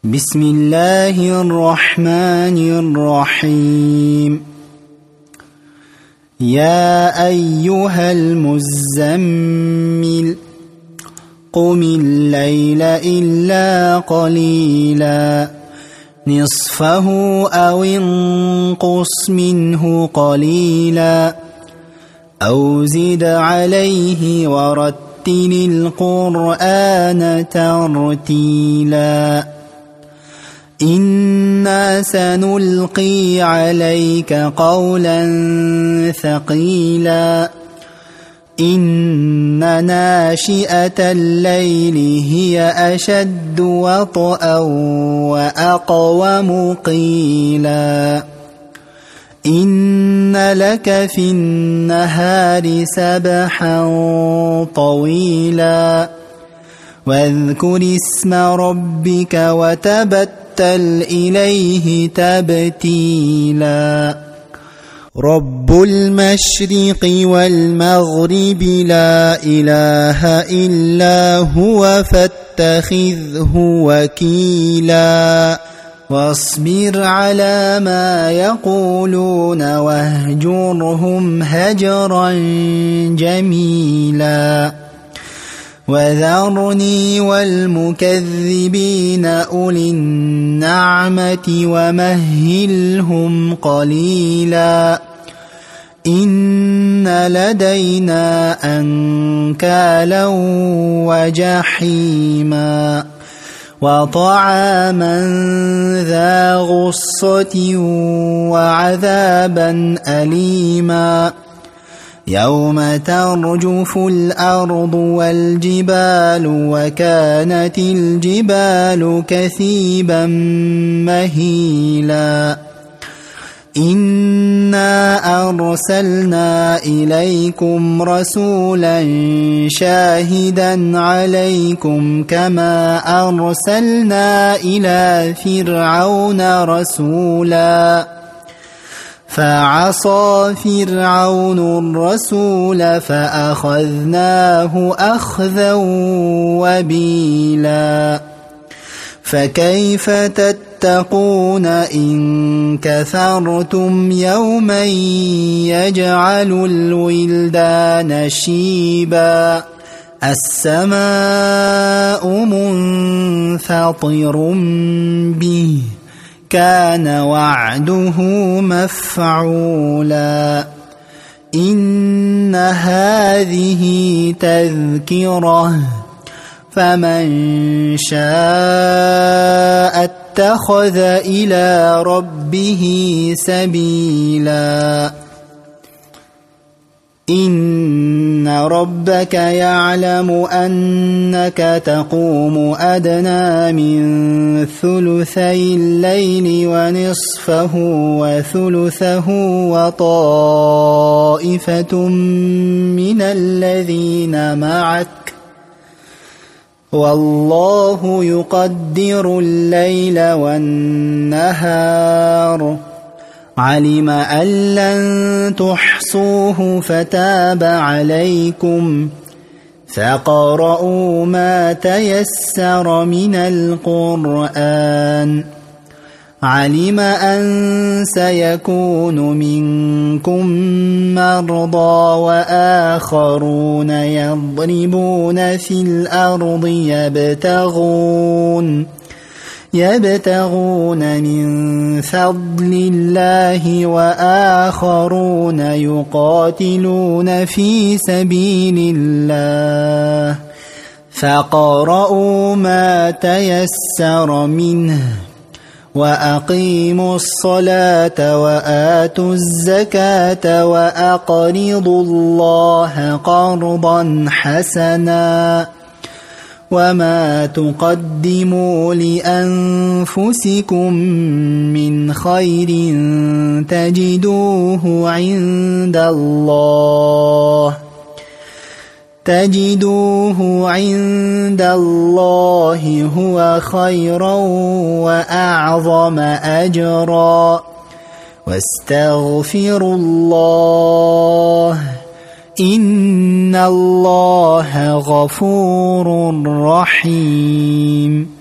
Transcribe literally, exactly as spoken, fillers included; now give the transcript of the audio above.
بسم الله الرحمن الرحيم. يا أيها المزمل قم الليل إلا قليلا نصفه أو انقص منه قليلا أو زد عليه ورتل القرآن ترتيلا إنا سنلقي عليك قولا ثقيلا إن ناشئة الليل هي أشد وطئا وأقوم قيلا إن لك في النهار سبحا طويلا واذكر اسم ربك وتبتل إليه تبتيلا رب المشرق والمغرب لا إله إلا هو فاتخذه وكيلا واصبر على ما يقولون واهجرهم هجرا جميلا وذرني والمكذبين أولي النعمة ومهلهم قليلا إن لدينا أنكالا وجحيما وطعاما ذا غصة وعذابا أليما يوم ترجف الأرض والجبال وكانت الجبال كثيبا مهيلا إنا أرسلنا إليكم رسولا شاهدا عليكم كما أرسلنا إلى فرعون رسولا فعصى فرعون الرسول فأخذناه أخذا وبيلا فكيف تتقون إن كثرتم يوما يجعل الولدان شيبا السماء منفطر به كان وعده مفعولا إن هذه تذكرة فمن شاء اتخذ إلى ربه سبيلا إن ربك يعلم أنك تقوم أدنى من ثلثي الليل ونصفه وثلثه وطائفة من الذين معك والله يقدر الليل والنهار علم أن لن تحصوه فتاب عليكم فاقرؤوا ما تيسر من القرآن علم أن سيكون منكم مرضى وآخرون يضربون في الأرض يبتغون يبتغون من فضل الله وآخرون يقاتلون في سبيل الله فاقرؤوا ما تيسر منه وأقيموا الصلاة وآتوا الزكاة وأقرضوا الله قرضا حسنا وما تقدموا لأنفسكم من خير تجدوه عند الله تجدوه عند الله هو خيرا وأعظم أجرا واستغفروا الله إن الله غفور رحيم.